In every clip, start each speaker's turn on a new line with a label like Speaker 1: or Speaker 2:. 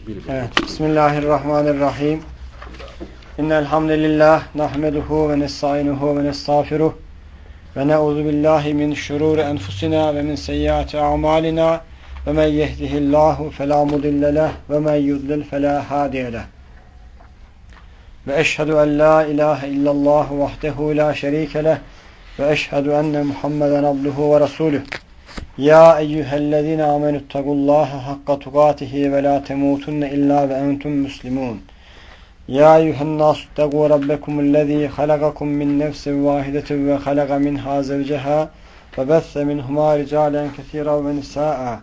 Speaker 1: Evet. Bismillahirrahmanirrahim. İnnel hamdelellahi nahmeduhu ve nestainuhu ve nestağfiruh ve na'udzu billahi min şururi enfusina ve min seyyiati a'malina ve men yehdihillahu fela mudille leh ve men yudlil fela hadiye leh. Ve eşhedü en la ilahe illallah vahdehu la şerike leh ve eşhedü enne Muhammeden abduhu ve resuluh. Ya eyyühellezine amenüttakullaha hakka tukatihi ve la temutunne illa ve entum muslimun. Ya eyyühennâsuttegû rabbekumullezî halagakum min nefsin vâhidetin ve halaga minhâ zevceha ve besse minhumâ ricâlen kesîran ve nisâ'a.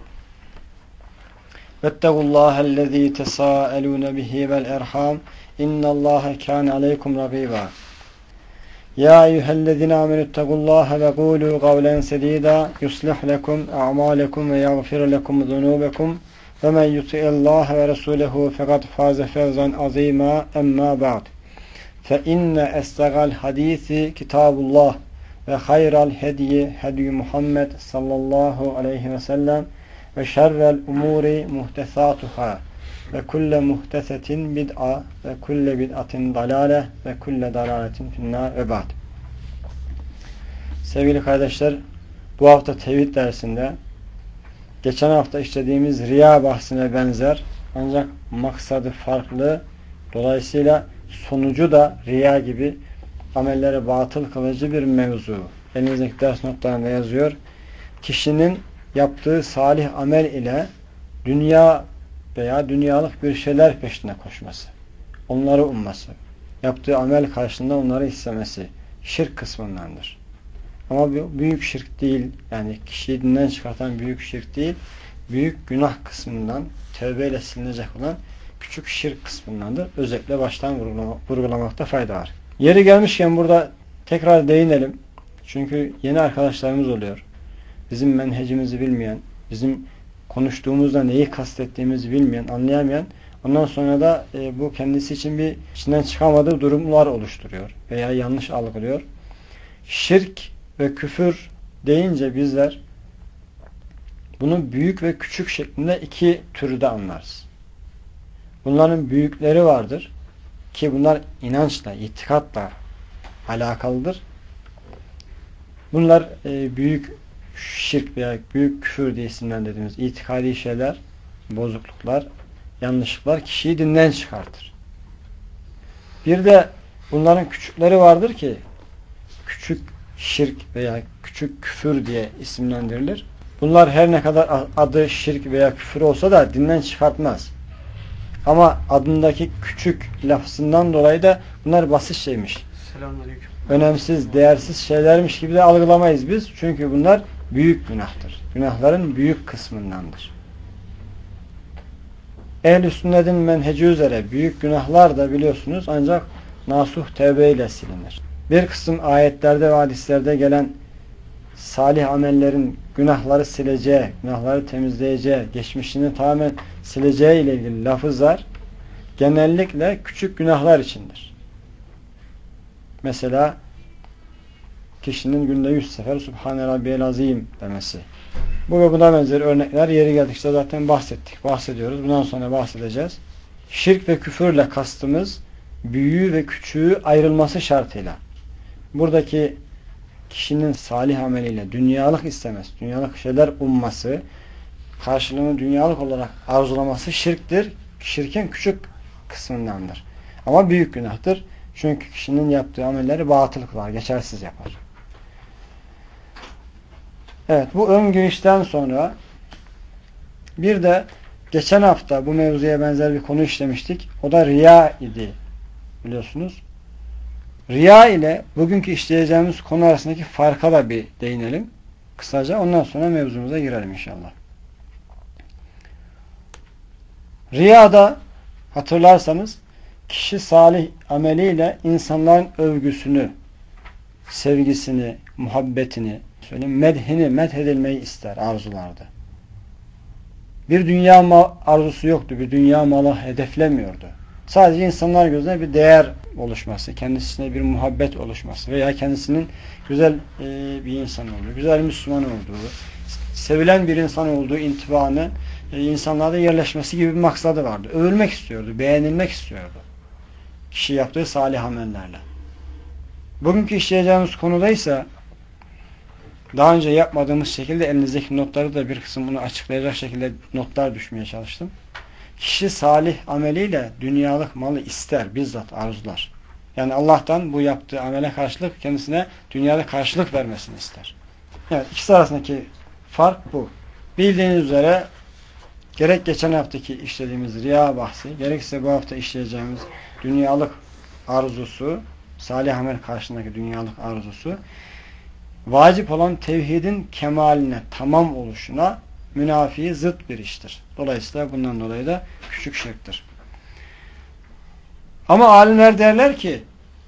Speaker 1: Vettegullâhellezî tesâelûne bihi vel erhâm innallâhe kâne aleykum ragîbâ. Ya eyyühellezine amenüttakullaha ve kûlû kavlen sedîdâ yuslih lekum a'mâlekum ve yagfir lekum zunûbekum ve men yuti'illâhe ve resûlehu fekad fâze fevzan azîmâ emmâ ba'd. Fe inne estegal hadîsi kitâbullah ve hayral hedyi hedyi Muhammed sallallahu aleyhi ve sellem ve şerrel umûri muhtesâtuhâ ve kulle muhtesetin bid'a ve kulle bid'atin dalale ve kulle dalaletin finnâr ve ba'd. Sevgili kardeşler, bu hafta tevhid dersinde geçen hafta işlediğimiz riya bahsine benzer ancak maksadı farklı, dolayısıyla sonucu da riya gibi amelleri batıl kılıcı bir mevzu. Elinizdeki ders notlarında yazıyor. Kişinin yaptığı salih amel ile dünya veya dünyalık bir şeyler peşine koşması, onları umması, yaptığı amel karşılığında onları istemesi şirk kısmındandır. Ama büyük şirk değil, yani kişiyi dinden çıkartan büyük şirk değil, büyük günah kısmından, tövbeyle silinecek olan küçük şirk kısmındandır. Özellikle baştan vurgulamakta fayda var. Yeri gelmişken burada tekrar değinelim. Çünkü yeni arkadaşlarımız oluyor. Bizim menhecimizi bilmeyen, bizim konuştuğumuzda neyi kastettiğimizi bilmeyen, anlayamayan, ondan sonra da bu kendisi için bir içinden çıkamadığı durumlar oluşturuyor veya yanlış algılıyor. Şirk ve küfür deyince bizler bunu büyük ve küçük şeklinde iki türde anlarız. Bunların büyükleri vardır ki bunlar inançla, itikatla alakalıdır. Bunlar büyük şirk veya büyük küfür diye isimlendirdiğimiz itikadi şeyler, bozukluklar, yanlışlıklar kişiyi dinden çıkartır. Bir de bunların küçükleri vardır ki küçük şirk veya küçük küfür diye isimlendirilir. Bunlar her ne kadar adı şirk veya küfür olsa da dinden çıkartmaz. Ama adındaki küçük lafzından dolayı da bunlar basit şeymiş.
Speaker 2: Selamünaleyküm.
Speaker 1: Önemsiz, değersiz şeylermiş gibi de algılamayız biz. Çünkü bunlar büyük günahtır. Günahların büyük kısmındandır. Ehl-i sünnetin menheci üzere büyük günahlar da biliyorsunuz ancak nasuh tevbe ile silinir. Bir kısım ayetlerde ve hadislerde gelen salih amellerin günahları sileceği, günahları temizleyeceği, geçmişini tamamen sileceği ile ilgili lafızlar genellikle küçük günahlar içindir. Mesela kişinin günde 100 sefer Subhane Rabbiyel Azim demesi. Bu ve buna benzer örnekler yeri geldikçe zaten bahsediyoruz. Bundan sonra bahsedeceğiz. Şirk ve küfürle kastımız büyüğü ve küçüğü ayrılması şartıyla. Buradaki kişinin salih ameliyle dünyalık istemesi, dünyalık şeyler umması, karşılığını dünyalık olarak arzulaması şirktir. Şirkin küçük kısmındandır. Ama büyük günahtır. Çünkü kişinin yaptığı amelleri batıl kılar, geçersiz yapar. Evet, bu ön girişten sonra bir de geçen hafta bu mevzuya benzer bir konu işlemiştik. O da riya idi. Biliyorsunuz. Riya ile bugünkü işleyeceğimiz konu arasındaki farka da bir değinelim. Kısaca ondan sonra mevzumuza girelim inşallah. Riyada hatırlarsanız kişi salih ameliyle insanların övgüsünü, sevgisini, muhabbetini, medhini, medhedilmeyi ister, arzulardı. Bir dünya arzusu yoktu, bir dünya malı hedeflemiyordu. Sadece insanlar gözüne bir değer oluşması, kendisine bir muhabbet oluşması veya kendisinin güzel bir insan olduğu, güzel Müslüman olduğu, sevilen bir insan olduğu intibaını insanlarda yerleşmesi gibi bir maksadı vardı. Övülmek istiyordu, beğenilmek istiyordu. Kişi yaptığı salih amellerle. Bugünkü işleyeceğimiz konuda ise daha önce yapmadığımız şekilde elinizdeki notları da bir kısım bunu açıklayacak şekilde notlar düşmeye çalıştım. Kişi salih ameliyle dünyalık malı ister, bizzat arzular. Yani Allah'tan bu yaptığı amele karşılık kendisine dünyada karşılık vermesini ister. Evet, ikisi arasındaki fark bu. Bildiğiniz üzere gerek geçen haftaki işlediğimiz riya bahsi, gerekse bu hafta işleyeceğimiz dünyalık arzusu, salih amel karşısındaki dünyalık arzusu, vacip olan tevhidin kemaline, tamam oluşuna münafi, zıt bir iştir. Dolayısıyla bundan dolayı da küçük şirktir. Ama alimler derler ki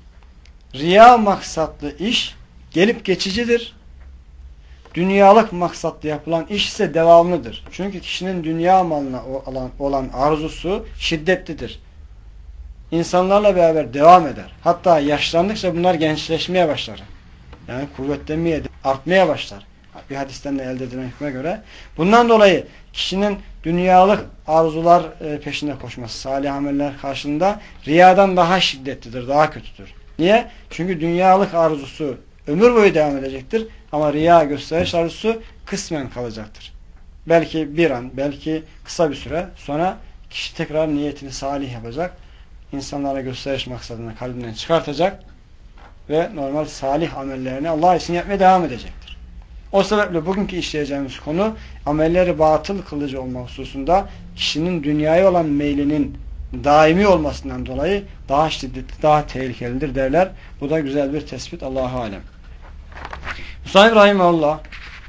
Speaker 1: riya maksatlı iş gelip geçicidir. Dünyalık maksatlı yapılan iş ise devamlıdır. Çünkü kişinin dünya malına olan arzusu şiddetlidir. İnsanlarla beraber devam eder. Hatta yaşlandıkça bunlar gençleşmeye başlar. Yani kuvvetlenmeye, artmaya başlar. Bir hadisten de elde edilen hükme göre. Bundan dolayı kişinin dünyalık arzular peşinde koşması, salih ameller karşında riyadan daha şiddetlidir, daha kötüdür. Niye? Çünkü dünyalık arzusu ömür boyu devam edecektir. Ama riya, gösteriş arzusu kısmen kalacaktır. Belki bir an, belki kısa bir süre sonra kişi tekrar niyetini salih yapacak. İnsanlara gösteriş maksadını kalbinden çıkartacak ve normal salih amellerini Allah için yapmaya devam edecektir. O sebeple bugünkü işleyeceğimiz konu amelleri batıl kılıcı olma hususunda kişinin dünyaya olan meylinin daimi olmasından dolayı daha şiddetli, daha tehlikelidir derler. Bu da güzel bir tespit, Allahu alem. Müsahib Rahimahullah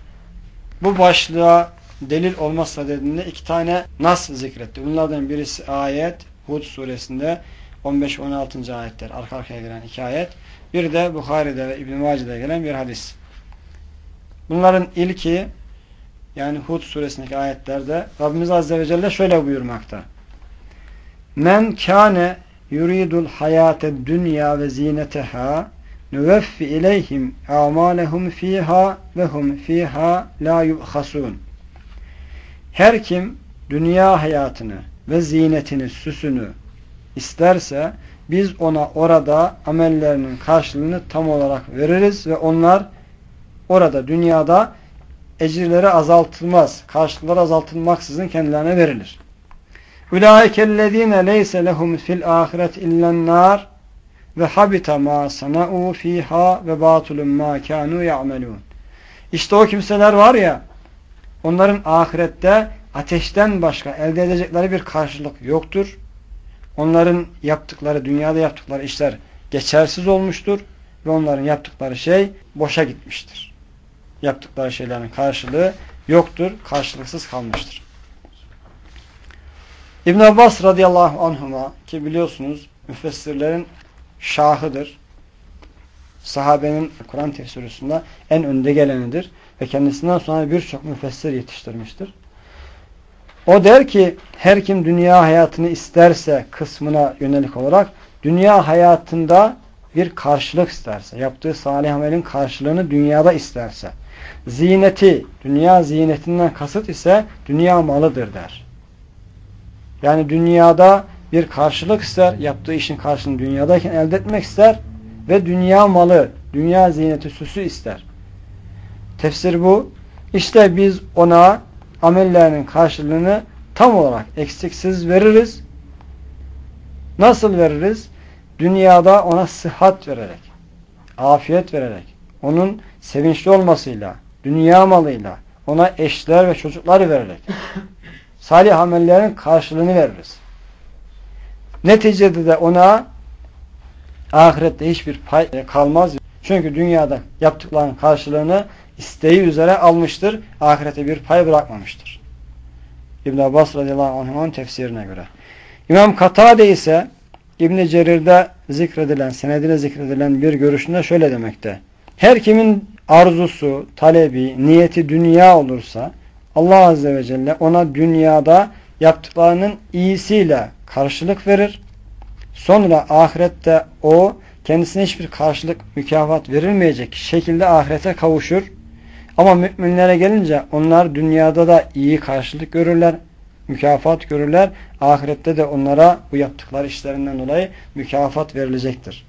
Speaker 1: bu başlığa delil olmazsa dediğinde iki tane nas zikretti. Bunlardan birisi ayet Hud suresinde 15-16. ayetler, arka arkaya gelen iki ayet. Bir de Bukhari'de ve İbn-i Mace'de gelen bir hadis. Bunların ilki, yani Hud suresindeki ayetlerde Rabbimiz Azze ve Celle şöyle buyurmakta. Men kâne yuridul hayâted dünya ve zîneteha nüveffi ileyhim a'malehum fîhâ ve hum fîhâ lâ yubhasûn. Her kim dünya hayatını ve zinetini, süsünü isterse biz ona orada amellerinin karşılığını tam olarak veririz ve onlar orada dünyada ecirleri azaltılmaz, karşılıkları azaltılmaksızın kendilerine verilir. Ulaikellezine leyse lehum fil ahiret illen nar ve habita ma sana'u fiha ve batulun ma kanu ya'melun. İşte o kimseler var ya, onların ahirette ateşten başka elde edecekleri bir karşılık yoktur. Onların yaptıkları, dünyada yaptıkları işler geçersiz olmuştur ve onların yaptıkları şey boşa gitmiştir. Yaptıkları şeylerin karşılığı yoktur, karşılıksız kalmıştır. İbn Abbas radıyallahu anhuma, ki biliyorsunuz müfessirlerin şahıdır. Sahabenin Kur'an tefsirinde en önde gelenidir ve kendisinden sonra birçok müfessir yetiştirmiştir. O der ki her kim dünya hayatını isterse kısmına yönelik olarak dünya hayatında bir karşılık isterse, yaptığı salih amelin karşılığını dünyada isterse, zineti, dünya zinetinden kasıt ise dünya malıdır der. Yani dünyada bir karşılık ister, yaptığı işin karşılığını dünyadayken elde etmek ister ve dünya malı, dünya zineti, süsü ister. Tefsir bu. İşte biz ona amellerinin karşılığını tam olarak eksiksiz veririz. Nasıl veririz? Dünyada ona sıhhat vererek, afiyet vererek, onun sevinçli olmasıyla, dünya malıyla, ona eşler ve çocukları vererek salih amellerin karşılığını veririz. Neticede de ona ahirette hiçbir pay kalmaz. Çünkü dünyada yaptıklarının karşılığını isteği üzere almıştır. Ahirete bir pay bırakmamıştır. İbn Abbas radıyallahu anh'ın tefsirine göre. İmam Katade ise İbn Cerir'de zikredilen, senedine zikredilen bir görüşünde şöyle demekte. Her kimin arzusu, talebi, niyeti dünya olursa Allah Azze ve Celle ona dünyada yaptıklarının iyisiyle karşılık verir. Sonra ahirette o kendisine hiçbir karşılık, mükafat verilmeyecek şekilde ahirete kavuşur. Ama müminlere gelince onlar dünyada da iyi karşılık görürler. mükafat görürler. Ahirette de onlara bu yaptıkları işlerinden dolayı mükafat verilecektir.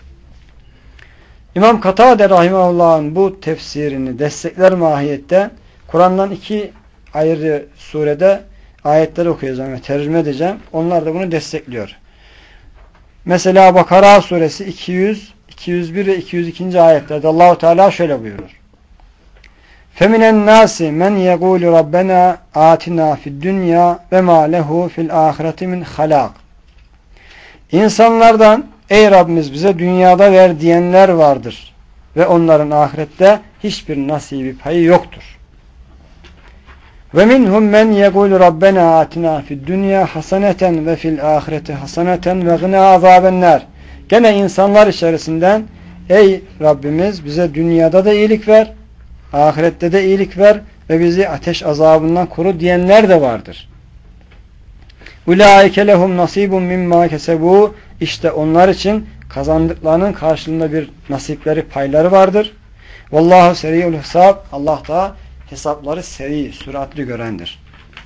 Speaker 1: İmam Katade rahimehullah'ın bu tefsirini destekler mahiyette Kur'an'dan 2 ayrı surede ayetleri okuyacağım ve tercüme edeceğim. Onlar da bunu destekliyor. Mesela Bakara suresi 200, 201 ve 202. ayetlerde Allah-u Teala şöyle buyurur. فَمِنَ النَّاسِ مَنْ يَقُولُ رَبَّنَا آتِنَا فِي الدُّنْيَا وَمَا لَهُ فِي الْآخِرَةِ مِنْ خَلَاقٍ İnsanlardan ey Rabbimiz bize dünyada ver diyenler vardır ve onların ahirette hiçbir nasibi payı yoktur. وَمِنْهُمْ مَنْ يَقُولُ رَبَّنَا آتِنَا فِي الدُّنْيَا حَسَنَةً وَفِي الْآخِرَةِ حَسَنَةً وَغِنَا عَذَابَ النَّارِ Gene insanlar içerisinden ey Rabbimiz bize dünyada da iyilik ver, ahirette de iyilik ver ve bizi ateş azabından koru diyenler de vardır. Ulaike lehum nasibun mimma kesebu işte onlar için kazandıklarının karşılığında bir nasipleri, payları vardır. Vallahu seri'ul hesab Allah da hesapları seri, süratli görendir.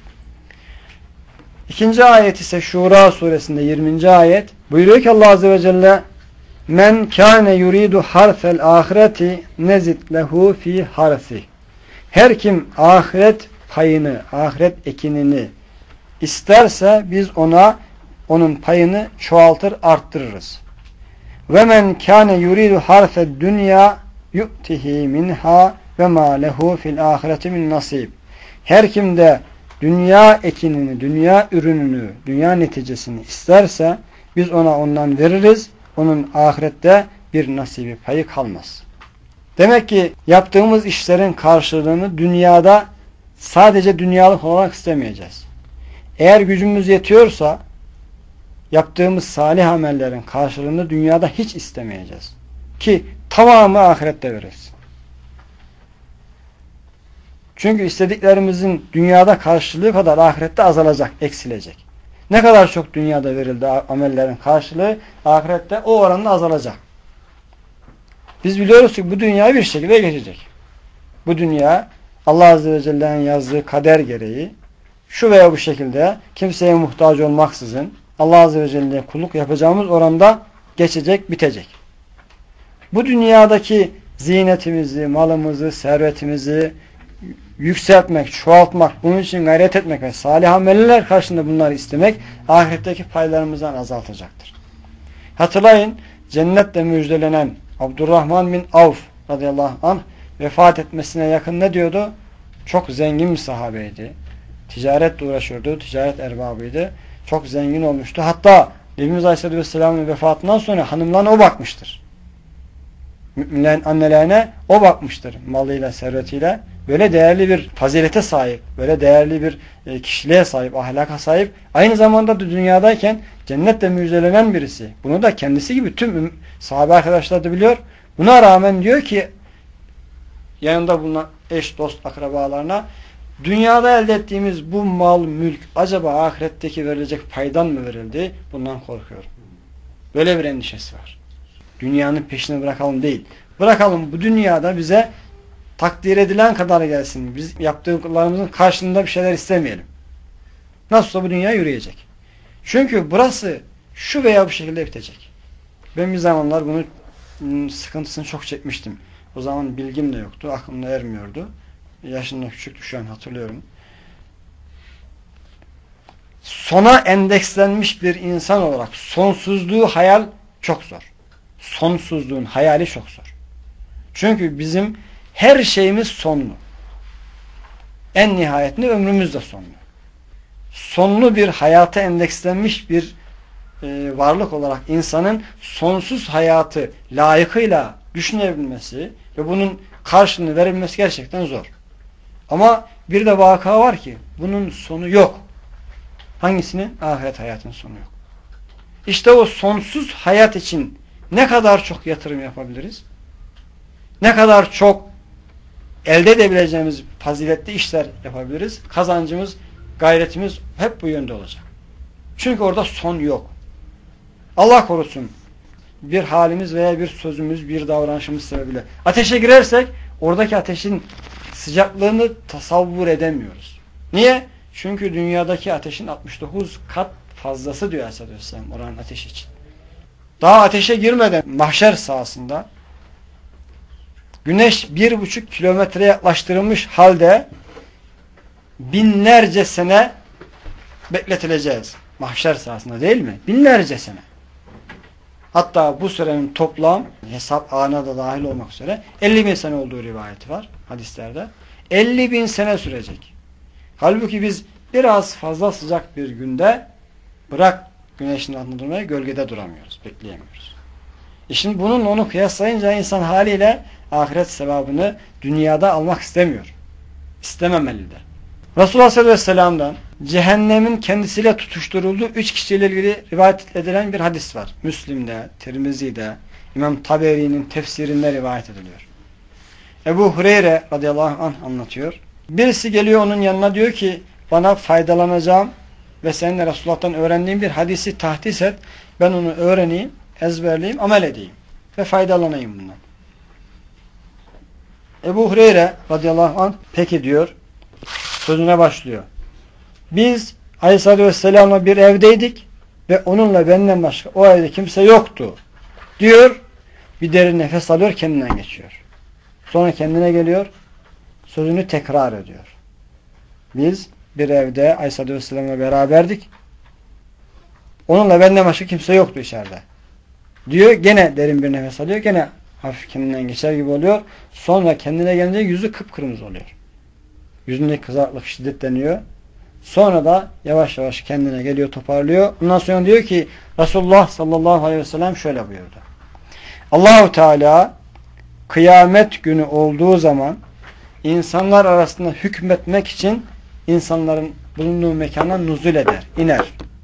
Speaker 1: İkinci ayet ise Şura suresinde 20. ayet. Buyuruyor ki Allah Azze ve Celle Men kâne yuridu harfel ahireti nezid lehu fi harfi. Her kim ahiret payını, ahiret ekinini isterse biz ona onun payını çoğaltır, arttırırız. Ve men kâne yuridu harfed dünya yu'tihi minha ve ma lehu fil ahireti min nasib. Her kim de dünya ekinini, dünya ürününü, dünya neticesini isterse biz ona ondan veririz. Onun ahirette bir nasibi payı kalmaz. Demek ki yaptığımız işlerin karşılığını dünyada sadece dünyalık olarak istemeyeceğiz. Eğer gücümüz yetiyorsa yaptığımız salih amellerin karşılığını dünyada hiç istemeyeceğiz. Ki tamamı ahirette veririz. Çünkü istediklerimizin dünyada karşılığı kadar ahirette azalacak, eksilecek. Ne kadar çok dünyada verildi amellerin karşılığı ahirette o oranda azalacak. Biz biliyoruz ki bu dünya bir şekilde geçecek. Bu dünya Allah Azze ve Celle'nin yazdığı kader gereği şu veya bu şekilde kimseye muhtaç olmaksızın Allah Azze ve Celle'ye kulluk yapacağımız oranda geçecek, bitecek. Bu dünyadaki zinetimizi, malımızı, servetimizi yükseltmek, çoğaltmak, bunun için gayret etmek ve salih ameller karşılığında bunları istemek ahiretteki paylarımızdan azaltacaktır. Hatırlayın, cennetle müjdelenen Abdurrahman bin Avf radıyallahu anh vefat etmesine yakın ne diyordu? Çok zengin bir sahabeydi. Ticaretle uğraşıyordu, ticaret erbabıydı. Çok zengin olmuştu. Hatta Nebimiz Aleyhisselatü Vesselam'ın vefatından sonra hanımlarına o bakmıştır. Müminlerin annelerine o bakmıştır. Malıyla, servetiyle. Böyle değerli bir fazilete sahip, böyle değerli bir kişiliğe sahip, ahlaka sahip. Aynı zamanda da dünyadayken cennetle müjdelenen birisi. Bunu da kendisi gibi tüm sahabe arkadaşlar da biliyor. Buna rağmen diyor ki yanında bulunan eş, dost, akrabalarına dünyada elde ettiğimiz bu mal, mülk acaba ahiretteki verilecek paydan mı verildi? Bundan korkuyorum. Böyle bir endişesi var. Dünyanın peşini bırakalım değil. Bırakalım bu dünyada bize takdir edilen kadar gelsin. Biz yaptıklarımızın karşılığında bir şeyler istemeyelim. Nasılsa bu dünya yürüyecek. Çünkü burası şu veya bu şekilde bitecek. Ben bir zamanlar bunun sıkıntısını çok çekmiştim. O zaman bilgim de yoktu. Aklımda ermiyordu. Yaşımda küçüktü şu an hatırlıyorum. Sona endekslenmiş bir insan olarak sonsuzluğu hayal çok zor. Sonsuzluğun hayali çok zor. Çünkü bizim her şeyimiz sonlu. En nihayetinde ömrümüz de sonlu. Sonlu bir hayata endekslenmiş bir varlık olarak insanın sonsuz hayatı layıkıyla düşünebilmesi ve bunun karşılığını verebilmesi gerçekten zor. Ama bir de vaka var ki bunun sonu yok. Hangisinin? Ahiret hayatının sonu yok. İşte o sonsuz hayat için ne kadar çok yatırım yapabiliriz? Ne kadar çok elde edebileceğimiz faziletli işler yapabiliriz? Kazancımız, gayretimiz hep bu yönde olacak. Çünkü orada son yok. Allah korusun bir halimiz veya bir sözümüz, bir davranışımız sebebiyle ateşe girersek oradaki ateşin sıcaklığını tasavvur edemiyoruz. Niye? Çünkü dünyadaki ateşin 69 kat fazlası diyor Aleyhisselam oranın ateşi için. Daha ateşe girmeden mahşer sahasında güneş 1,5 kilometre yaklaştırılmış halde binlerce sene bekletileceğiz. Mahşer sahasında değil mi? Binlerce sene. Hatta bu sürenin toplam hesap ağına da dahil olmak üzere 50.000 sene olduğu rivayeti var hadislerde. 50.000 sene sürecek. Halbuki biz biraz fazla sıcak bir günde bırak güneşin altında durmaya gölgede duramıyoruz. Bekleyemiyoruz. Şimdi bunun onu kıyaslayınca insan haliyle ahiret sevabını dünyada almak istemiyor. İstememeli de. Resulullah sallallahu aleyhi ve sellem'den cehennemin kendisiyle tutuşturulduğu 3 kişiyle ilgili rivayet edilen bir hadis var. Müslim'de, Tirmizi'de, İmam Taberi'nin tefsirinde rivayet ediliyor. Ebu Hureyre radıyallahu anh anlatıyor. Birisi geliyor onun yanına diyor ki bana faydalanacağım ve seninle Resulullah'tan öğrendiğim bir hadisi tahdis et. Ben onu öğreneyim, ezberleyeyim, amel edeyim ve faydalanayım bundan. Ebu Hureyre radıyallahu anh peki diyor. Sözüne başlıyor. Biz Aleyhisselatü Vesselam'la bir evdeydik ve onunla benden başka o evde kimse yoktu diyor. Bir derin nefes alıyor, kendinden geçiyor. Sonra kendine geliyor, sözünü tekrar ediyor. Biz bir evde Aleyhisselatü Vesselam'la beraberdik. Onunla benden başka kimse yoktu içeride. Diyor, gene derin bir nefes alıyor, gene hafif kendinden geçer gibi oluyor. Sonra kendine gelince yüzü kıpkırmızı oluyor. Yüzündeki kızarıklık şiddetleniyor. Sonra da yavaş yavaş kendine geliyor, toparlıyor. Ondan sonra diyor ki Resulullah sallallahu aleyhi ve sellem şöyle buyurdu. Allahu Teala kıyamet günü olduğu zaman insanlar arasında hükmetmek için insanların bulunduğu mekana nuzul eder, iner.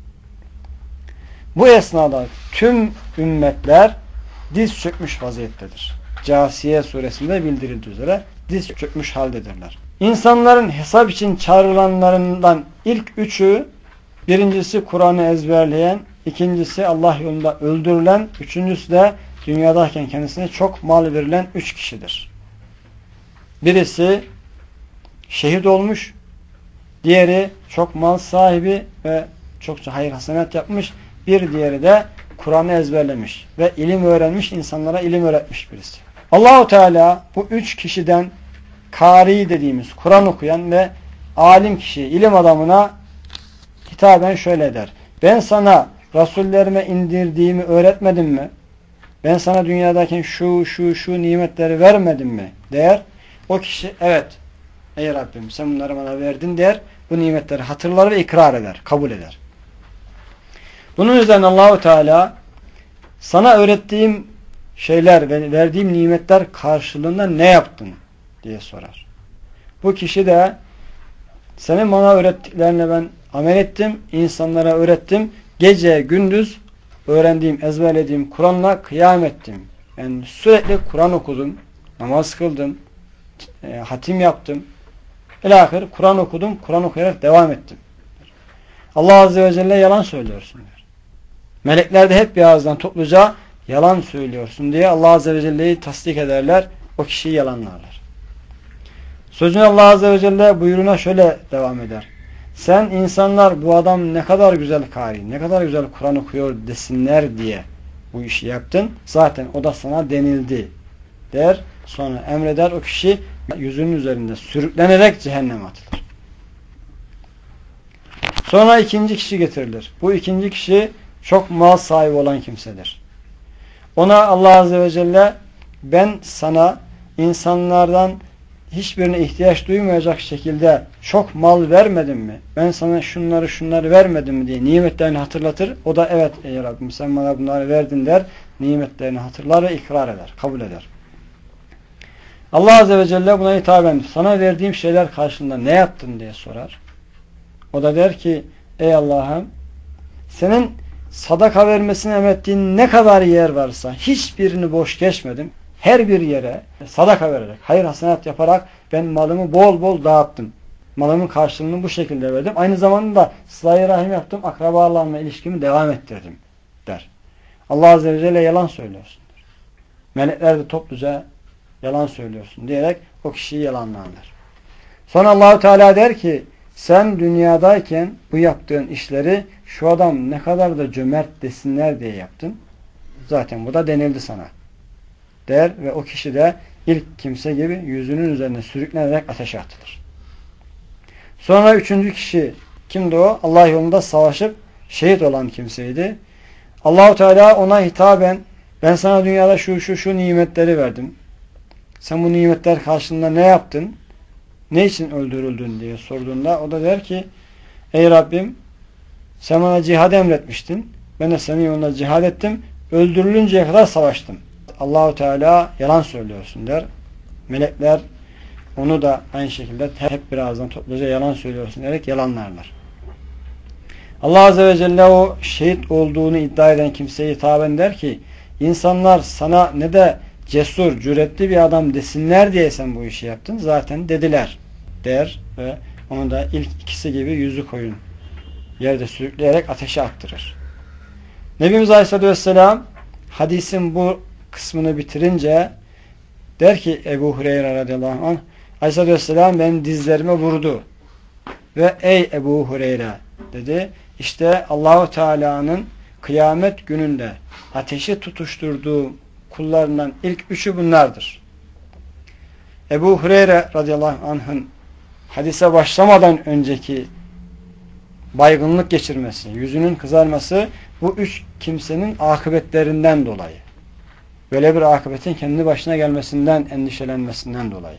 Speaker 1: Bu esnada tüm ümmetler diz çökmüş vaziyettedir. Câsiye suresinde bildirildiği üzere diz çökmüş haldedirler. İnsanların hesap için çağrılanlarından ilk üçü, birincisi Kur'an'ı ezberleyen, ikincisi Allah yolunda öldürülen, üçüncüsü de dünyadayken kendisine çok mal verilen 3 kişidir. Birisi şehit olmuş, diğeri çok mal sahibi ve çokça hayır hasenat yapmış, bir diğeri de Kur'an'ı ezberlemiş ve ilim öğrenmiş, insanlara ilim öğretmiş birisi. Allahu Teala bu 3 kişiden kari dediğimiz Kur'an okuyan ve alim kişi, ilim adamına hitaben şöyle der. Ben sana Rasullerime indirdiğimi öğretmedim mi? Ben sana dünyadayken şu nimetleri vermedim mi? Der. O kişi evet ey Rabbim sen bunları bana verdin der. Bu nimetleri hatırlar ve ikrar eder. Kabul eder. Bunun üzerine Allahu Teala sana öğrettiğim şeyler ve verdiğim nimetler karşılığında ne yaptın diye sorar. Bu kişi de senin bana öğrettiklerine ben amel ettim, insanlara öğrettim. Gece gündüz öğrendiğim, ezberlediğim Kur'an'la kıyam ettim. Yani sürekli Kur'an okudum, namaz kıldım, hatim yaptım. İlahir Kur'an okudum, Kur'an okuyarak devam ettim. Allah Azze ve Celle yalan söylüyorsun diyor. Melekler de hep bir ağızdan topluca yalan söylüyorsun diye Allah Azze ve Celle'yi tasdik ederler, o kişiyi yalanlarlar. Sözünü Allah Azze ve Celle buyruğuna şöyle devam eder. Sen insanlar bu adam ne kadar güzel kari, ne kadar güzel Kur'an okuyor desinler diye bu işi yaptın. Zaten o da sana denildi der. Sonra emreder, o kişi yüzünün üzerinde sürüklenerek cehenneme atılır. Sonra ikinci kişi getirilir. Bu ikinci kişi çok mal sahibi olan kimsedir. Ona Allah Azze ve Celle ben sana insanlardan hiçbirine ihtiyaç duymayacak şekilde çok mal vermedim mi? Ben sana şunları vermedim mi diye nimetlerini hatırlatır. O da evet ey Rabbim sen bana bunları verdin der. Nimetlerini hatırlar ve ikrar eder. Kabul eder. Allah Azze ve Celle buna hitaben sana verdiğim şeyler karşılığında ne yaptın diye sorar. O da der ki ey Allah'ım senin sadaka vermesini emrettiğin ne kadar yer varsa hiçbirini boş geçmedim. Her bir yere sadaka vererek, hayır hasenat yaparak ben malımı bol bol dağıttım. Malımın karşılığını bu şekilde verdim. Aynı zamanda sıla-i rahim yaptım, akrabalarla ilişkimi devam ettirdim der. Allah Azze ve Celle yalan söylüyorsun. Melekler de topluca yalan söylüyorsun diyerek o kişiyi yalanlarlar. Sonra Allahu Teala der ki sen dünyadayken bu yaptığın işleri şu adam ne kadar da cömert desinler diye yaptın. Zaten bu da denildi sana. Der ve o kişi de ilk kimse gibi yüzünün üzerine sürüklenerek ateşe atılır. Sonra üçüncü kişi kimdi o? Allah yolunda savaşıp şehit olan kimseydi. Allah-u Teala ona hitaben ben sana dünyada şu nimetleri verdim. Sen bu nimetler karşılığında ne yaptın? Ne için öldürüldün diye sorduğunda o da der ki ey Rabbim sen bana cihad emretmiştin. Ben de senin yolunda cihad ettim. Öldürülünceye kadar savaştım. Allah-u Teala yalan söylüyorsun der. Melekler onu da aynı şekilde hep birazdan topluca yalan söylüyorsun diyerek yalanlarlar. Allah Azze ve Celle o şehit olduğunu iddia eden kimseye hitaben der ki insanlar sana ne de cesur, cüretli bir adam desinler diye sen bu işi yaptın. Zaten dediler der ve onu da ilk ikisi gibi yüzü koyun yerde sürükleyerek ateşe attırır. Nebimiz Aleyhisselatü Vesselam hadisin bu kısmını bitirince der ki Ebu Hureyre radıyallahu anh Aleyhisselatü Vesselam benim dizlerime vurdu ve ey Ebu Hureyre dedi işte Allahu Teala'nın kıyamet gününde ateşi tutuşturduğu kullarından ilk üçü bunlardır. Ebu Hureyre radıyallahu anh'ın hadise başlamadan önceki baygınlık geçirmesi, yüzünün kızarması bu üç kimsenin akıbetlerinden dolayı. Böyle bir akıbetin kendi başına gelmesinden, endişelenmesinden dolayı.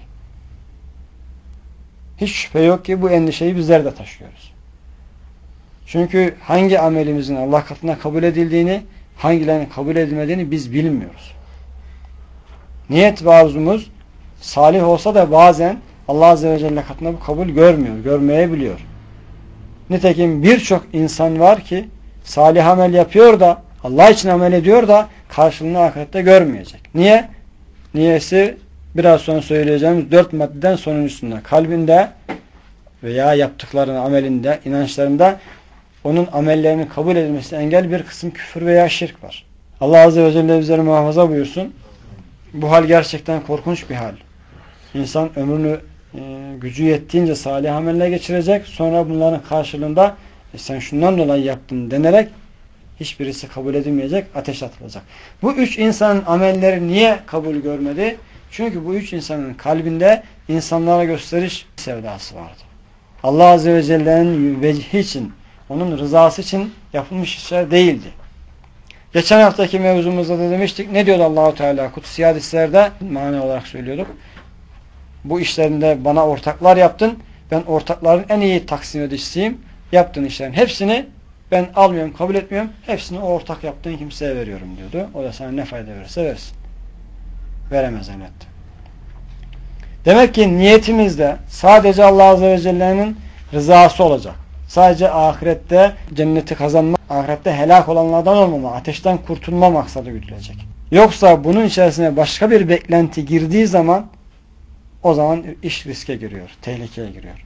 Speaker 1: Hiç şüphe yok ki bu endişeyi bizler de taşıyoruz. Çünkü hangi amelimizin Allah katına kabul edildiğini, hangilerinin kabul edilmediğini biz bilmiyoruz. Niyet ve arzumuz salih olsa da bazen Allah Azze ve Celle katına bu kabul görmüyor, görmeyebiliyor. Nitekim birçok insan var ki salih amel yapıyor da Allah için amel ediyor da karşılığını ahirette görmeyecek. Niye? Niyesi biraz sonra söyleyeceğimiz 4 maddeden sonuncusunda. Kalbinde veya yaptıklarının amelinde, inançlarında onun amellerinin kabul edilmesine engel bir kısım küfür veya şirk var. Allah Azze ve Celle bizleri muhafaza buyursun. Bu hal gerçekten korkunç bir hal. İnsan ömrünü gücü yettiğince salih ameller geçirecek. Sonra bunların karşılığında sen şundan dolayı yaptın denerek hiçbirisi kabul edilmeyecek, ateş atılacak. Bu üç insanın amelleri niye kabul görmedi? Çünkü bu üç insanın kalbinde insanlara gösteriş sevdası vardı. Allah Azze ve Celle'nin vecihi için, onun rızası için yapılmış işler değildi. Geçen haftaki mevzumuzda da demiştik. Ne diyordu Allah-u Teala? Kutsi hadislerde mani olarak söylüyorduk. Bu işlerinde bana ortaklar yaptın. Ben ortakların en iyi taksim edicisiyim. Yaptığın işlerin hepsini ben almıyorum, kabul etmiyorum. Hepsini o ortak yaptığın kimseye veriyorum diyordu. O da sana ne fayda verirse versin. Veremez elbette. Demek ki niyetimizde sadece Allah Azze ve Celle'nin rızası olacak. Sadece ahirette cenneti kazanma, ahirette helak olanlardan olmama, ateşten kurtulma maksadı güdülecek. Yoksa bunun içerisine başka bir beklenti girdiği zaman o zaman iş riske giriyor, tehlikeye giriyor.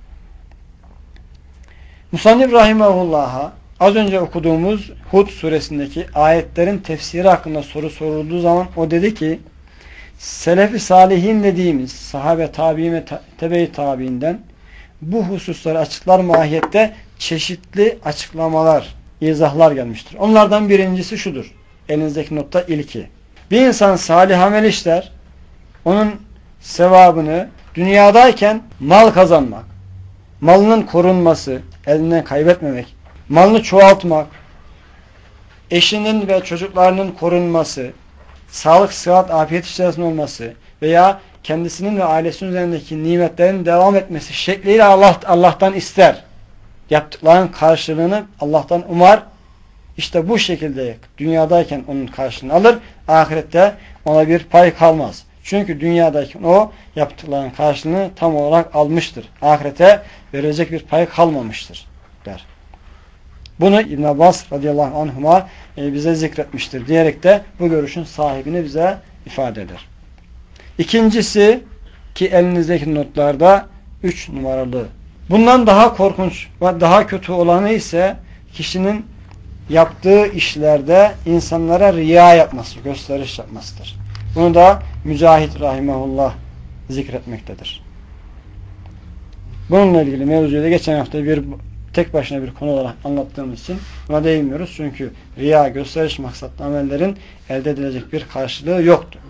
Speaker 1: Musannif Rahimahullah'a az önce okuduğumuz Hud suresindeki ayetlerin tefsiri hakkında soru sorulduğu zaman o dedi ki Selefi Salihin dediğimiz sahabe tabi'in ve tebe-i tabi'inden bu hususları açıklar mahiyette çeşitli açıklamalar, izahlar gelmiştir. Onlardan birincisi şudur. Elinizdeki notta ilki. Bir insan salih amel işler, onun sevabını dünyadayken mal kazanmak, malının korunması, elinden kaybetmemek, malını çoğaltmak, eşinin ve çocuklarının korunması, sağlık, sıhhat, afiyet içerisinde olması veya kendisinin ve ailesinin üzerindeki nimetlerin devam etmesi şekliyle Allah'tan ister. Yaptıklarının karşılığını Allah'tan umar. İşte bu şekilde dünyadayken onun karşılığını alır. Ahirette ona bir pay kalmaz. Çünkü dünyadayken o yaptıklarının karşılığını tam olarak almıştır. Ahirete verilecek bir pay kalmamıştır der. Bunu İbn Abbas radıyallahu anhuma bize zikretmiştir diyerek de bu görüşün sahibini bize ifade eder. İkincisi ki elinizdeki notlarda 3 numaralı. Bundan daha korkunç ve daha kötü olanı ise kişinin yaptığı işlerde insanlara riya yapması, gösteriş yapmasıdır. Bunu da Mücahit rahimahullah zikretmektedir. Bununla ilgili mevzuyu da geçen hafta tek başına bir konu olarak anlattığımız için buna değinmiyoruz. Çünkü riya, gösteriş maksatlı amellerin elde edilecek bir karşılığı yoktur.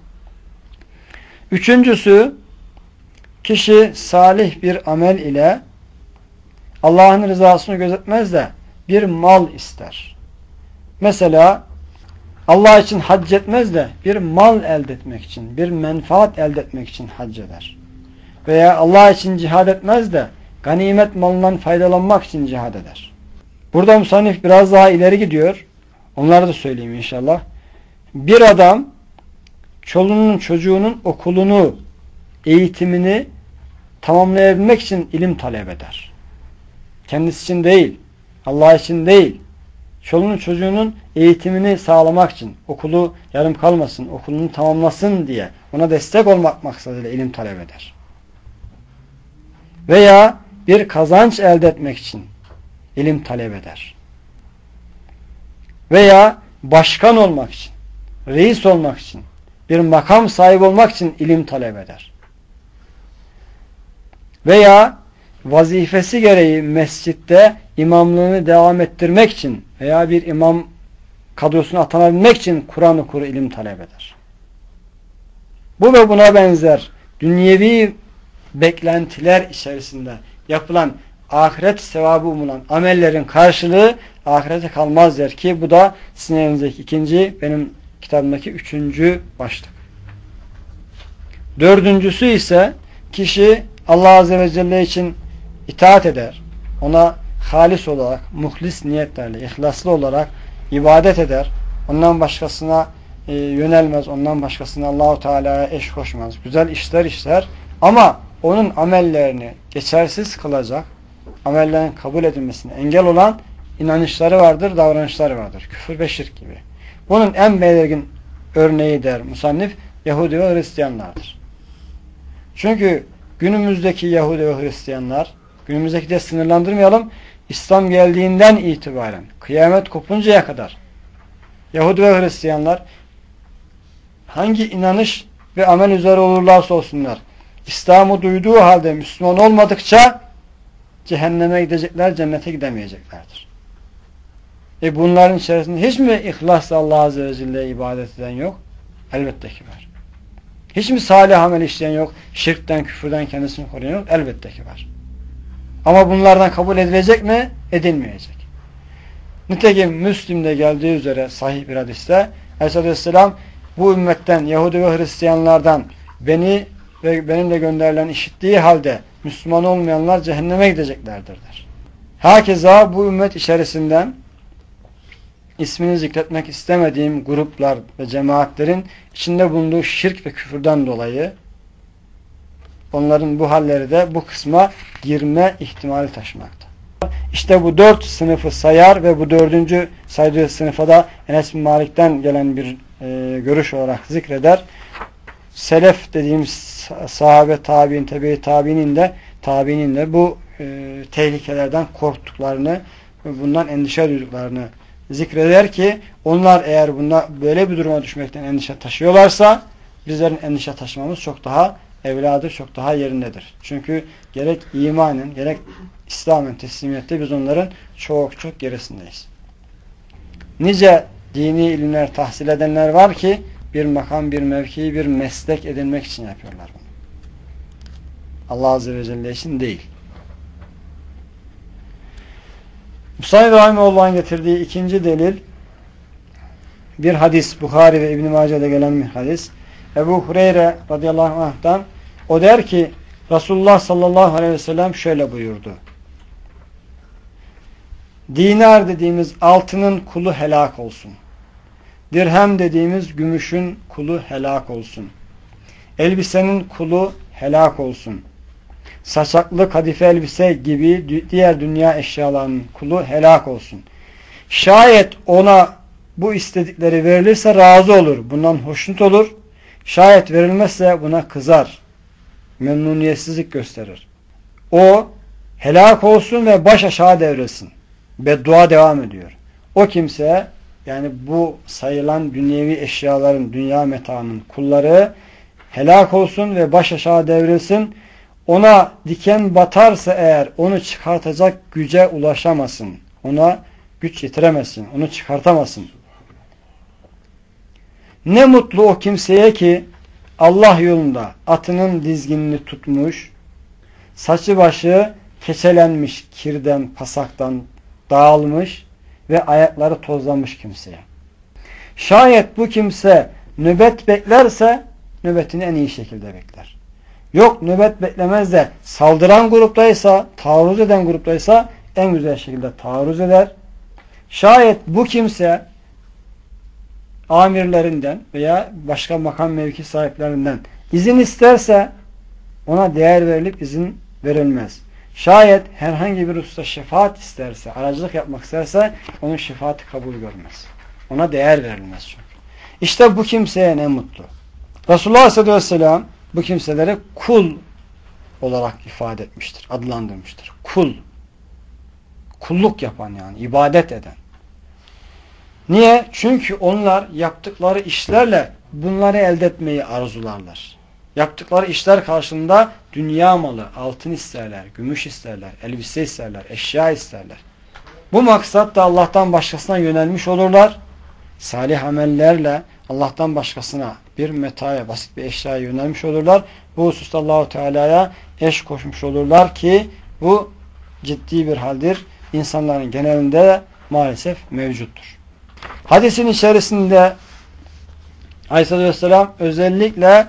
Speaker 1: Üçüncüsü, kişi salih bir amel ile Allah'ın rızasını gözetmez de bir mal ister. Mesela Allah için hac etmez de bir mal elde etmek için, bir menfaat elde etmek için hac eder. Veya Allah için cihad etmez de ganimet malından faydalanmak için cihad eder. Burada musannif biraz daha ileri gidiyor. Onları da söyleyeyim inşallah. Bir adam çoluğunun çocuğunun okulunu, eğitimini tamamlayabilmek için ilim talep eder. Kendisi için değil, Allah için değil. Çoluğunun çocuğunun eğitimini sağlamak için, okulu yarım kalmasın, okulunu tamamlasın diye ona destek olmak maksadıyla ilim talep eder. Veya bir kazanç elde etmek için ilim talep eder. Veya başkan olmak için, reis olmak için, bir makam sahibi olmak için ilim talep eder. Veya vazifesi gereği mescitte imamlığını devam ettirmek için veya bir imam kadrosuna atanabilmek için Kur'an okur, ilim talep eder. Bu ve buna benzer dünyevi beklentiler içerisinde yapılan ahiret sevabı umulan amellerin karşılığı ahirete kalmaz der ki bu da sizin elinizdeki ikinci, benim kitabımdaki üçüncü başlık. Dördüncüsü ise kişi Allah Azze ve Celle için itaat eder. Ona halis olarak, muhlis niyetlerle, ihlaslı olarak ibadet eder. Ondan başkasına yönelmez. Ondan başkasına Allahu Teala'ya eş koşmaz. Güzel işler işler. Ama onun amellerini geçersiz kılacak, amellerin kabul edilmesine engel olan inanışları vardır, davranışları vardır. Küfür ve şirk gibi. Bunun en belirgin örneği der musannif, Yahudi ve Hristiyanlardır. Çünkü günümüzdeki Yahudi ve Hristiyanlar, günümüzdeki de sınırlandırmayalım, İslam geldiğinden itibaren, kıyamet kopuncaya kadar Yahudi ve Hristiyanlar hangi inanış ve amel üzere olurlarsa olsunlar, İslam'ı duyduğu halde Müslüman olmadıkça cehenneme gidecekler, cennete gidemeyeceklerdir. Bunların içerisinde hiç mi ihlasla Allah Azze ve Celle'ye ibadet eden yok? Elbette ki var. Hiç mi salih amel işleyen yok? Şirkten, küfürden kendisini koruyan yok? Elbette ki var. Ama bunlardan kabul edilecek mi? Edilmeyecek. Nitekim Müslim'de geldiği üzere sahih bir hadiste Aleyhisselatü Vesselam bu ümmetten Yahudi ve Hristiyanlardan beni ve benimle gönderilen işittiği halde Müslüman olmayanlar cehenneme gideceklerdir der. Hakeza bu ümmet içerisinden ismini zikretmek istemediğim gruplar ve cemaatlerin içinde bulunduğu şirk ve küfürden dolayı onların bu halleri de bu kısma girme ihtimali taşımakta. İşte bu dört sınıfı sayar ve bu dördüncü saydığı sınıfa da Enes bin Malik'ten gelen bir görüş olarak zikreder. Selef dediğimiz sahabe, tabi'in, tebe-i tabi'nin de bu tehlikelerden korktuklarını ve bundan endişe duyduklarını zikreder ki onlar eğer böyle bir duruma düşmekten endişe taşıyorlarsa bizlerin endişe taşımamız çok daha evladır, çok daha yerindedir. Çünkü gerek imanın, gerek İslam'ın teslimiyette biz onların çok çok gerisindeyiz. Nice dini ilimler tahsil edenler var ki bir makam, bir mevki, bir meslek edinmek için yapıyorlar bunu. Allah Azze ve Celle için değil. Musayyid Rahimehullah'ın getirdiği ikinci delil bir hadis. Bukhari ve İbn-i Mace'de gelen bir hadis. Ebu Hureyre radıyallahu anh'tan o der ki Resulullah sallallahu aleyhi ve sellem şöyle buyurdu. Dinar dediğimiz altının kulu helak olsun. Dirhem dediğimiz gümüşün kulu helak olsun. Elbisenin kulu helak olsun. Saçaklı kadife elbise gibi diğer dünya eşyalarının kulu helak olsun. Şayet ona bu istedikleri verilirse razı olur. Bundan hoşnut olur. Şayet verilmezse buna kızar. Memnuniyetsizlik gösterir. O helak olsun ve baş aşağı devrilsin. Beddua devam ediyor. O kimse yani bu sayılan dünyevi eşyaların, dünya metaının kulları helak olsun ve baş aşağı devrilsin. ona diken batarsa eğer onu çıkartacak güce ulaşamasın. Ona güç yetiremezsin. Onu çıkartamazsın. Ne mutlu o kimseye ki Allah yolunda atının dizginini tutmuş, saçı başı keçelenmiş, kirden, pasaktan dağılmış ve ayakları tozlanmış kimseye. Şayet bu kimse nöbet beklerse nöbetini en iyi şekilde bekler. Yok nöbet beklemez de saldıran gruptaysa, taarruz eden gruptaysa en güzel şekilde taarruz eder. Şayet bu kimse amirlerinden veya başka makam mevki sahiplerinden izin isterse ona değer verilip izin verilmez. Şayet herhangi bir usta şefaat isterse, aracılık yapmak isterse onun şefaati kabul görmez. Ona değer verilmez çünkü. İşte bu kimseye ne mutlu. Resulullah Aleyhisselatü Vesselam bu kimseleri kul olarak ifade etmiştir, adlandırmıştır. Kul. Kulluk yapan yani, ibadet eden. Niye? Çünkü onlar yaptıkları işlerle bunları elde etmeyi arzularlar. Yaptıkları işler karşılığında dünya malı, altın isterler, gümüş isterler, elbise isterler, eşya isterler. Bu maksat da Allah'tan başkasına yönelmiş olurlar. Salih amellerle Allah'tan başkasına bir metaya, basit bir eşyaya yönelmiş olurlar. Bu hususta Allah-u Teala'ya eş koşmuş olurlar ki bu ciddi bir haldir. İnsanların genelinde maalesef mevcuttur. Hadisin içerisinde Aleyhisselatü Vesselam özellikle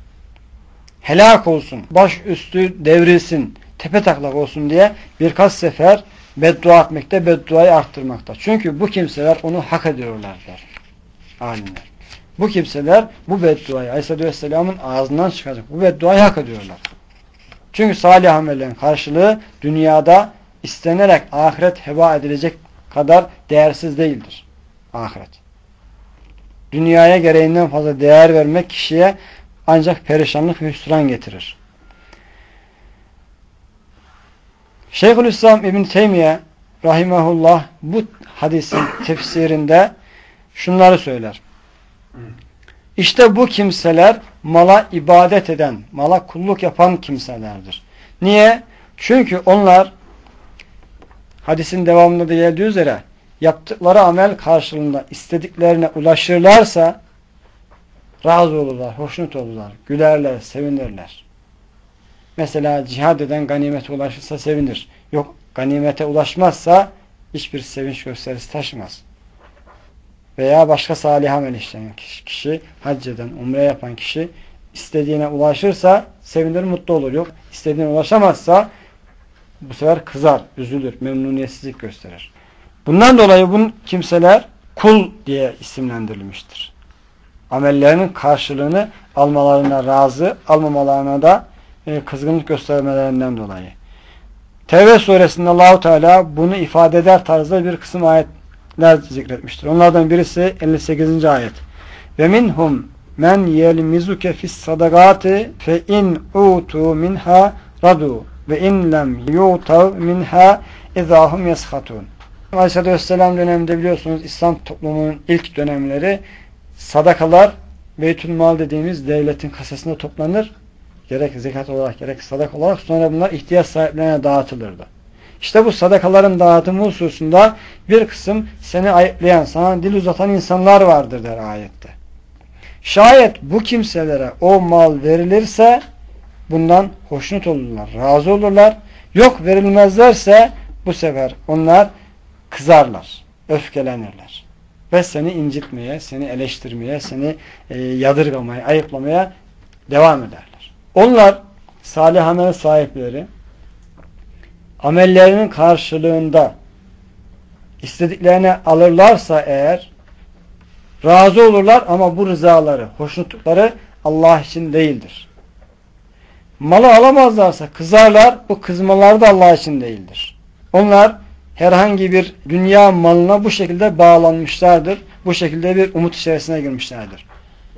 Speaker 1: helak olsun, baş üstü devrilsin, tepetaklak olsun diye birkaç sefer beddua etmekte, bedduayı arttırmakta. Çünkü bu kimseler onu hak ediyorlar der alimler. Bu kimseler bu bedduayı Aleyhisselatü Vesselam'ın ağzından çıkacak bu bedduayı hak ediyorlar. Çünkü salih amellerin karşılığı dünyada istenerek ahiret heba edilecek kadar değersiz değildir. Ahiret. Dünyaya gereğinden fazla değer vermek kişiye ancak perişanlık ve hüsran getirir. Şeyhülislam İbn Teymiye rahimahullah bu hadisin tefsirinde şunları söyler. İşte bu kimseler mala ibadet eden, mala kulluk yapan kimselerdir. Niye? Çünkü onlar hadisin devamında da geldiği üzere yaptıkları amel karşılığında istediklerine ulaşırlarsa razı olurlar, hoşnut olurlar, gülerler, sevinirler. Mesela cihad eden ganimete ulaşırsa sevinir. Yok ganimete ulaşmazsa hiçbir sevinç gösterisi taşımaz. Veya başka salih amel işleyen kişi, hac eden, umre yapan kişi istediğine ulaşırsa sevinir, mutlu olur. Yok istediğine ulaşamazsa bu sefer kızar, üzülür, memnuniyetsizlik gösterir. Bundan dolayı bu kimseler kul diye isimlendirilmiştir. Amellerinin karşılığını almalarına razı, almamalarına da kızgınlık göstermelerinden dolayı. Tevbe suresinde Allah-u Teala bunu ifade eder tarzda bir kısım ayetler zikretmiştir. Onlardan birisi 58. ayet. Ve minhum men yelmizuke fis sadakati fe in utu minha radu ve in lem yutav minha izahum yeskhatun. Aleyhisselatü Vesselam döneminde biliyorsunuz İslam toplumunun ilk dönemleri sadakalar Beytülmal dediğimiz devletin kasasında toplanır. Gerek zekat olarak gerek sadak olarak sonra bunlar ihtiyaç sahiplerine dağıtılırdı. İşte bu sadakaların dağıtımı hususunda bir kısım seni ayıplayan, sana dil uzatan insanlar vardır der ayette. Şayet bu kimselere o mal verilirse bundan hoşnut olurlar, razı olurlar. Yok verilmezlerse bu sefer onlar kızarlar, öfkelenirler. Ve seni incitmeye, seni eleştirmeye, seni yadırgamaya, ayıplamaya devam ederler. Onlar salih amel sahipleri amellerinin karşılığında istediklerini alırlarsa eğer razı olurlar ama bu rızaları, hoşnutlukları Allah için değildir. Malı alamazlarsa kızarlar, bu kızmalar da Allah için değildir. Onlar herhangi bir dünya malına bu şekilde bağlanmışlardır. Bu şekilde bir umut içerisine girmişlerdir.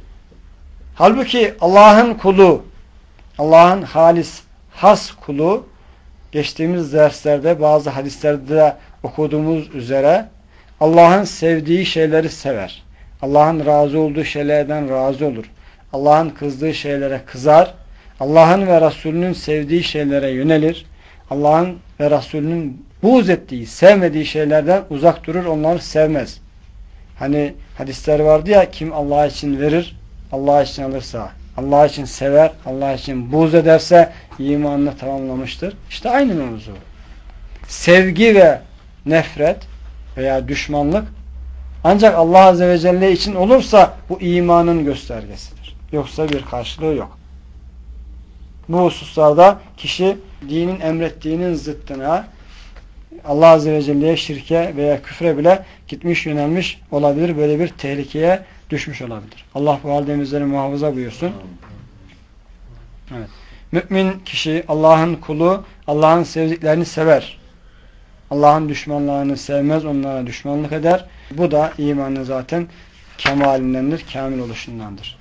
Speaker 1: Halbuki Allah'ın kulu, Allah'ın halis, has kulu geçtiğimiz derslerde bazı hadislerde de okuduğumuz üzere Allah'ın sevdiği şeyleri sever. Allah'ın razı olduğu şeylerden razı olur. Allah'ın kızdığı şeylere kızar. Allah'ın ve Resulünün sevdiği şeylere yönelir. Allah'ın ve Resulünün buğz ettiği, sevmediği şeylerden uzak durur, onları sevmez. Hani hadisler vardı ya, kim Allah için verir, Allah için alırsa, Allah için sever, Allah için buğz ederse imanını tamamlamıştır. İşte aynı mevzu. Sevgi ve nefret veya düşmanlık ancak Allah Azze ve Celle için olursa bu imanın göstergesidir. Yoksa bir karşılığı yok. Bu hususlarda kişi dinin emrettiğinin zıttına, Allah Azze ve Celle'ye şirke veya küfre bile gitmiş, yönelmiş olabilir. Böyle bir tehlikeye düşmüş olabilir. Allah bu halden bizleri muhafaza buyursun. Evet. Mümin kişi, Allah'ın kulu, Allah'ın sevdiklerini sever. Allah'ın düşmanlarını sevmez, onlara düşmanlık eder. Bu da imanın zaten kemalindendir, kamil oluşundandır.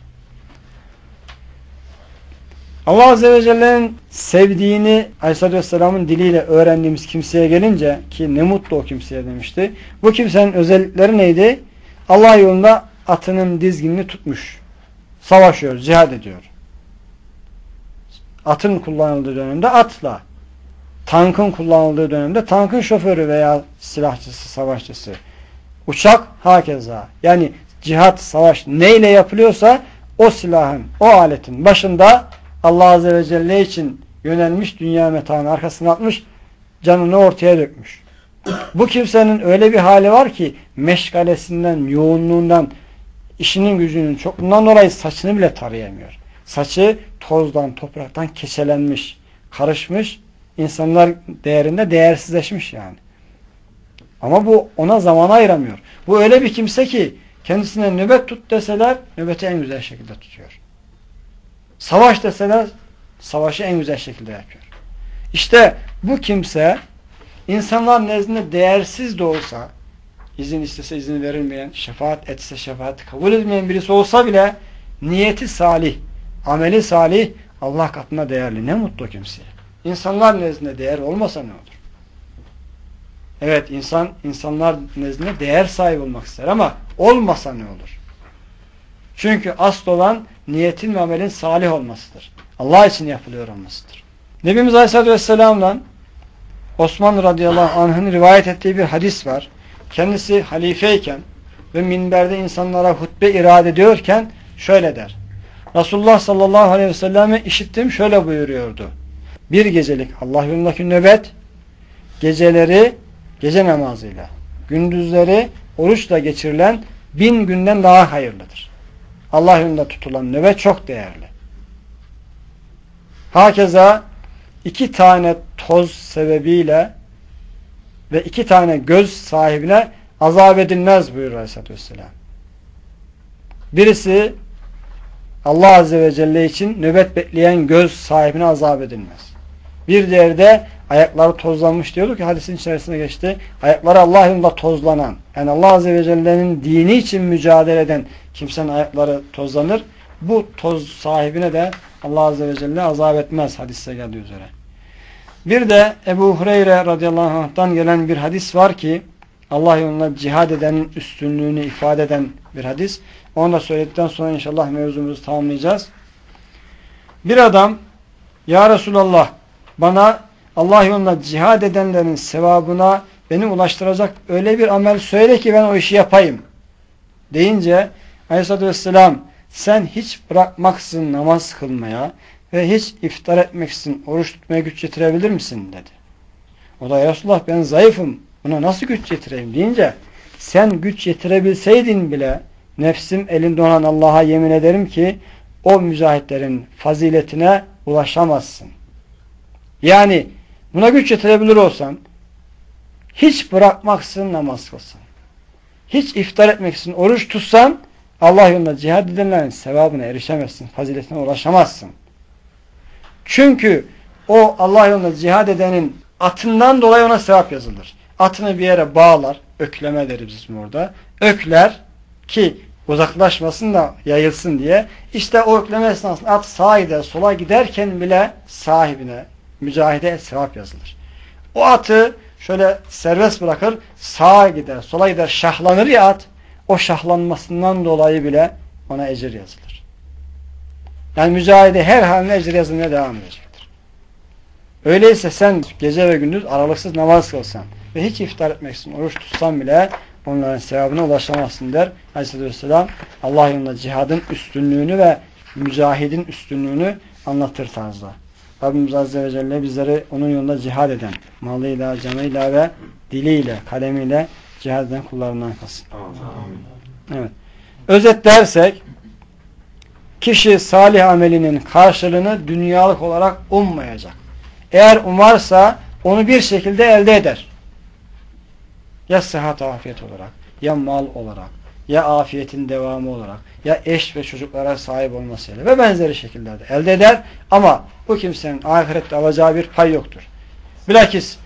Speaker 1: Allah Azze ve Celle'nin sevdiğini Aleyhisselatü Vesselam'ın diliyle öğrendiğimiz kimseye gelince, ki ne mutlu o kimseye demişti. Bu kimsenin özellikleri neydi? Allah yolunda atının dizginini tutmuş. Savaşıyor, cihad ediyor. Atın kullanıldığı dönemde atla. Tankın kullanıldığı dönemde tankın şoförü veya silahçısı, savaşçısı. Uçak hakeza. Yani cihat, savaş neyle yapılıyorsa o silahın, o aletin başında Allah Azze ve Celle için yönelmiş, dünya metaını arkasına atmış, canını ortaya dökmüş. Bu kimsenin öyle bir hali var ki meşgalesinden, yoğunluğundan, işinin gücünün çokluğundan dolayı saçını bile tarayamıyor. Saçı tozdan, topraktan keçelenmiş, karışmış, insanlar değerinde değersizleşmiş yani. Ama bu ona zaman ayıramıyor. Bu öyle bir kimse ki kendisine nöbet tut deseler nöbeti en güzel şekilde tutuyor. Savaş deseler savaşı en güzel şekilde yapıyor. İşte bu kimse insanlar nezdinde değersiz de olsa, izin istese izin verilmeyen, şefaat etse şefaat kabul edilmeyen birisi olsa bile niyeti salih, ameli salih, Allah katında değerli. Ne mutlu kimseye. İnsanlar nezdinde değer olmasa ne olur? Evet, insanlar nezdinde değer sahibi olmak ister ama olmasa ne olur? Çünkü asıl olan niyetin ve amelin salih olmasıdır. Allah için yapılıyor olmasıdır. Nebimiz Aleyhisselatü Vesselam'dan Osman radıyallahu anh'ın rivayet ettiği bir hadis var. Kendisi halifeyken ve minberde insanlara hutbe irade ediyorken şöyle der. Resulullah sallallahu aleyhi ve selleme işittim, şöyle buyuruyordu. Bir gecelik Allah yolundaki nöbet, geceleri gece namazıyla, gündüzleri oruçla geçirilen 1000 günden daha hayırlıdır. Allah yolunda tutulan nöbet çok değerli. Hakeza 2 tane toz sebebiyle ve 2 tane göz sahibine azap edilmez buyuruyor Aleyhisselatü Vesselam. Birisi Allah Azze ve Celle için nöbet bekleyen göz sahibine azap edilmez. Bir diğeri de ayakları tozlanmış diyorduk ki hadisin içerisine geçti. Ayakları Allah yolunda tozlanan, yani Allah Azze ve Celle'nin dini için mücadele eden kimsenin ayakları tozlanır. Bu toz sahibine de Allah Azze ve Celle azap etmez hadiste geldiği üzere. Bir de Ebu Hureyre radıyallahu anh'tan gelen bir hadis var ki Allah yolunda cihad edenin üstünlüğünü ifade eden bir hadis. Onu da söyledikten sonra inşallah mevzumuzu tamamlayacağız. Bir adam, ya Resulallah, bana Allah yolunda cihad edenlerin sevabına beni ulaştıracak öyle bir amel söyle ki ben o işi yapayım deyince Aleyhisselatü Vesselam, sen hiç bırakmaksızın namaz kılmaya ve hiç iftar etmeksizin oruç tutmaya güç yetirebilir misin dedi. O da, ya Resulallah, ben zayıfım, buna nasıl güç yetireyim deyince, sen güç yetirebilseydin bile nefsim elinde olan Allah'a yemin ederim ki o mücahitlerin faziletine ulaşamazsın. Yani buna güç yetirebilir olsan hiç bırakmaksızın namaz kılsan, hiç iftar etmeksizin oruç tutsan Allah yolunda cihad edenlerin sevabına erişemezsin, faziletine ulaşamazsın. Çünkü o Allah yolunda cihad edenin atından dolayı ona sevap yazılır. Atını bir yere bağlar, ökleme deriz bizim orada. Ökler ki uzaklaşmasın da yayılsın diye. İşte o ökleme esnasında at sağa gider, sola giderken bile sahibine, mücahide sevap yazılır. O atı şöyle serbest bırakır, sağa gider, sola gider, şahlanır ya at, o şahlanmasından dolayı bile ona ecir yazılır. Yani mücahede her halinde ecir yazılmaya devam edecektir. Öyleyse sen gece ve gündüz aralıksız namaz kılsan ve hiç iftar etmeksin, oruç tutsan bile onların sevabına ulaşamazsın der Aleyhisselatü Vesselam. Allah yolunda cihadın üstünlüğünü ve mücahidin üstünlüğünü anlatır tarzda. Rabbimiz Azze ve Celle bizleri onun yolunda cihad eden, malıyla, canıyla ve diliyle, kalemiyle cihad eden kullarından kılsın. Evet. Özetlersek, kişi salih amelinin karşılığını dünyalık olarak ummayacak. Eğer umarsa onu bir şekilde elde eder. Ya sıhhat afiyet olarak, ya mal olarak, ya afiyetin devamı olarak, ya eş ve çocuklara sahip olmasıyla ve benzeri şekillerde elde eder. Ama bu kimsenin ahirette alacağı bir pay yoktur. Bilakis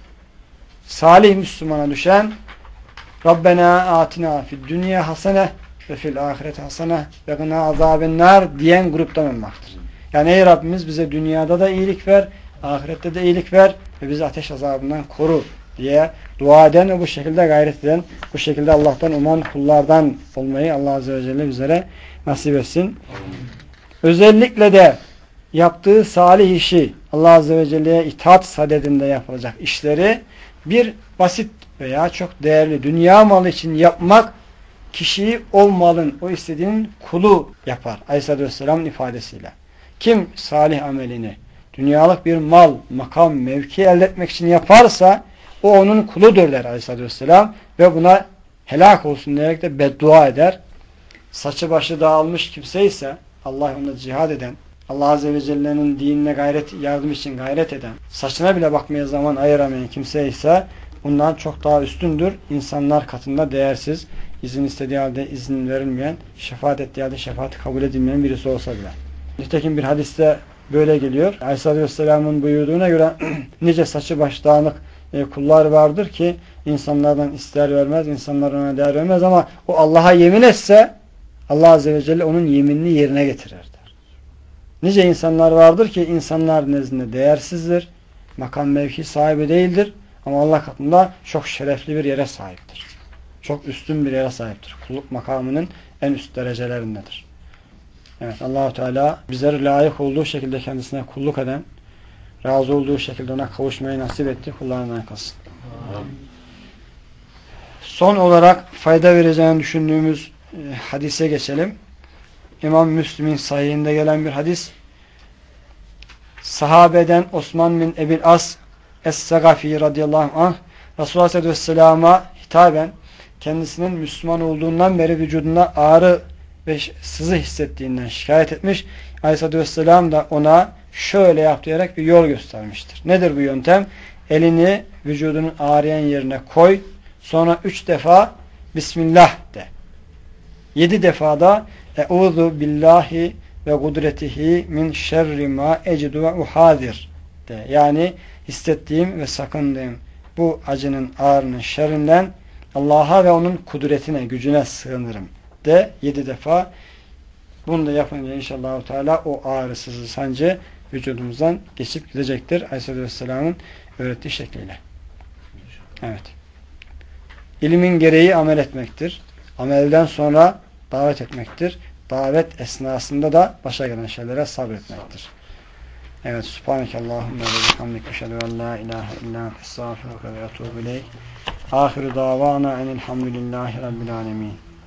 Speaker 1: salih Müslümana düşen Rabbena atina fid dünya hasene ve fil ahireti hasene ve gına azabennar diyen gruptan olmaktır. Yani ey Rabbimiz bize dünyada da iyilik ver, ahirette de iyilik ver ve bizi ateş azabından koru diye dua eden ve bu şekilde gayret eden, bu şekilde Allah'tan uman kullardan olmayı Allah Azze ve Celle bizlere nasip etsin. Özellikle de yaptığı salih işi Allah Azze ve Celle'ye itaat sadedinde yapılacak işleri bir basit veya çok değerli dünya malı için yapmak kişiyi o malın, o istediğinin kulu yapar. Aleyhisselatü Vesselam'ın ifadesiyle. Kim salih amelini dünyalık bir mal, makam, mevki elde etmek için yaparsa o onun kuludur der Aleyhisselatü Vesselam ve buna helak olsun diyerek de beddua eder. Saçı başı dağılmış kimse ise Allah yolunda cihad eden, Allah Azze ve Celle'nin dinine yardım için gayret eden, saçına bile bakmaya zaman ayıramayan kimse ise bundan çok daha üstündür. İnsanlar katında değersiz, izin istediği halde izin verilmeyen, şefaat ettiği halde şefaati kabul edilmeyen birisi olsa bile. Nitekim bir hadiste böyle geliyor. Aleyhisselatü Vesselam'ın buyurduğuna göre nice saçı baş dağınık kullar vardır ki insanlardan ister vermez, insanlar ona değer vermez ama o Allah'a yemin etse Allah Azze ve Celle onun yeminini yerine getirir der. Nice insanlar vardır ki insanlar nezdinde değersizdir, makam mevki sahibi değildir ama Allah katında çok şerefli bir yere sahiptir. Çok üstün bir yere sahiptir. Kulluk makamının en üst derecelerindedir. Evet, Allah-u Teala bizleri layık olduğu şekilde kendisine kulluk eden, razı olduğu şekilde ona kavuşmayı nasip etti. Kullarından kılsın. Son olarak fayda vereceğini düşündüğümüz hadise geçelim. İmam Müslim'in sahihinde gelen bir hadis. Sahabeden Osman bin Ebil As Es-Sagafi radıyallahu anh Resulullah sallallahu aleyhi ve sellem'e hitaben kendisinin Müslüman olduğundan beri vücudunda ağrı ve sızı hissettiğinden şikayet etmiş. Aleyhisselatü Vesselam da ona şöyle yap diyerek bir yol göstermiştir. Nedir bu yöntem? Elini vücudunun ağrıyan yerine koy. Sonra 3 defa Bismillah de. 7 defa Euzu billahi ve kudretihi min şerri ma ecidu ve uhadir de. Yani hissettiğim ve sakındığım bu acının, ağrının şerrinden Allah'a ve onun kudretine, gücüne sığınırım de 7 defa. Bunu da yapınca inşallah Teala o ağrısız sancı vücudumuzdan geçip gidecektir. Aleyhisselatü Vesselam'ın öğrettiği şekliyle. Evet. İlmin gereği amel etmektir. Amelden sonra davet etmektir. Davet esnasında da başa gelen şeylere sabretmektir. Evet. Subhanekallahümme ve bihamdik eşhedü en la ilahe illa ente estağfiruke ve etûbü ileyk. Ahiru davana enelhamdülillahi rabbil alemin.